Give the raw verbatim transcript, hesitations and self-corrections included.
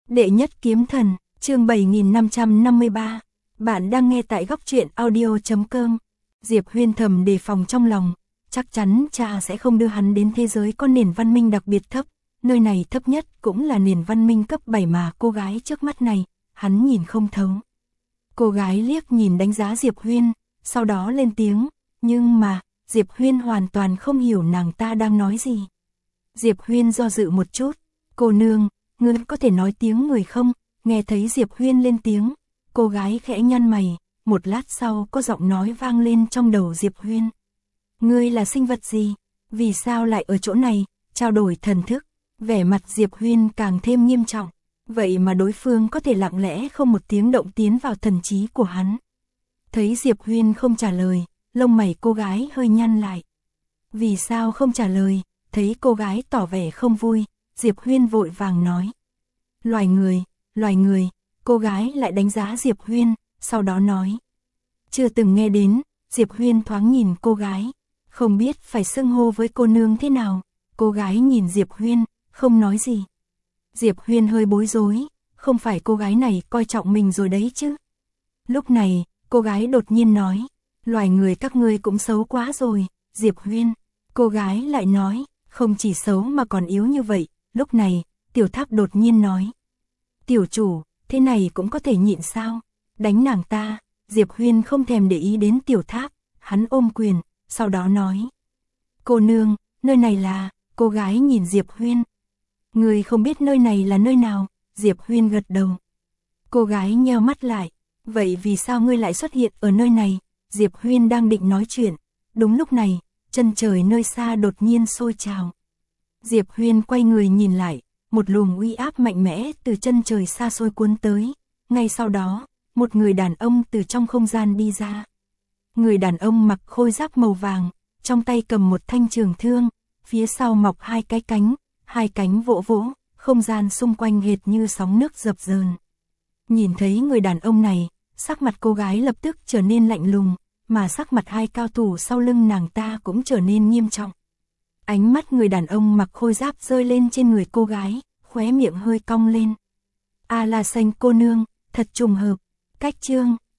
Đệ nhất kiếm thần, chương bảy nghìn năm trăm năm mươi ba. Bạn đang nghe tại góc truyện audio chấm com. Diệp Huyên thầm đề phòng trong lòng, chắc chắn cha sẽ không đưa hắn đến thế giới có nền văn minh đặc biệt thấp, nơi này thấp nhất cũng là nền văn minh cấp bảy mà cô gái trước mắt này, hắn nhìn không thấu. Cô gái liếc nhìn đánh giá Diệp Huyên, sau đó lên tiếng, nhưng mà, Diệp Huyên hoàn toàn không hiểu nàng ta đang nói gì. Diệp Huyên do dự một chút, cô nương, ngươi có thể nói tiếng người không? Nghe thấy Diệp Huyên lên tiếng, cô gái khẽ nhăn mày, một lát sau có giọng nói vang lên trong đầu Diệp Huyên. Ngươi là sinh vật gì? Vì sao lại ở chỗ này? Trao đổi thần thức, vẻ mặt Diệp Huyên càng thêm nghiêm trọng, vậy mà đối phương có thể lặng lẽ không một tiếng động tiến vào thần trí của hắn. Thấy Diệp Huyên không trả lời, lông mày cô gái hơi nhăn lại. Vì sao không trả lời? Thấy cô gái tỏ vẻ không vui, Diệp Huyên vội vàng nói. Loài người, loài người, cô gái lại đánh giá Diệp Huyên, sau đó nói. Chưa từng nghe đến, Diệp Huyên thoáng nhìn cô gái, không biết phải xưng hô với cô nương thế nào. Cô gái nhìn Diệp Huyên, không nói gì. Diệp Huyên hơi bối rối, không phải cô gái này coi trọng mình rồi đấy chứ. Lúc này, cô gái đột nhiên nói, loài người các ngươi cũng xấu quá rồi, Diệp Huyên. Cô gái lại nói, không chỉ xấu mà còn yếu như vậy. Lúc này, Tiểu Tháp đột nhiên nói. Tiểu chủ, thế này cũng có thể nhịn sao? Đánh nàng ta. Diệp Huyên không thèm để ý đến Tiểu Tháp, hắn ôm quyền, sau đó nói. Cô nương, nơi này là, cô gái nhìn Diệp Huyên. Người không biết nơi này là nơi nào, Diệp Huyên gật đầu. Cô gái nheo mắt lại, vậy vì sao ngươi lại xuất hiện ở nơi này? Diệp Huyên đang định nói chuyện, đúng lúc này, chân trời nơi xa đột nhiên sôi trào. Diệp Huyên quay người nhìn lại, một luồng uy áp mạnh mẽ từ chân trời xa xôi cuốn tới. Ngay sau đó, một người đàn ông từ trong không gian đi ra. Người đàn ông mặc khôi giáp màu vàng, trong tay cầm một thanh trường thương, phía sau mọc hai cái cánh, hai cánh vỗ vỗ, không gian xung quanh hệt như sóng nước dập dờn. Nhìn thấy người đàn ông này, sắc mặt cô gái lập tức trở nên lạnh lùng, mà sắc mặt hai cao thủ sau lưng nàng ta cũng trở nên nghiêm trọng. Ánh mắt người đàn ông mặc khôi giáp rơi lên trên người cô gái, khóe miệng hơi cong lên. A La Xanh cô nương, thật trùng hợp. Cách chương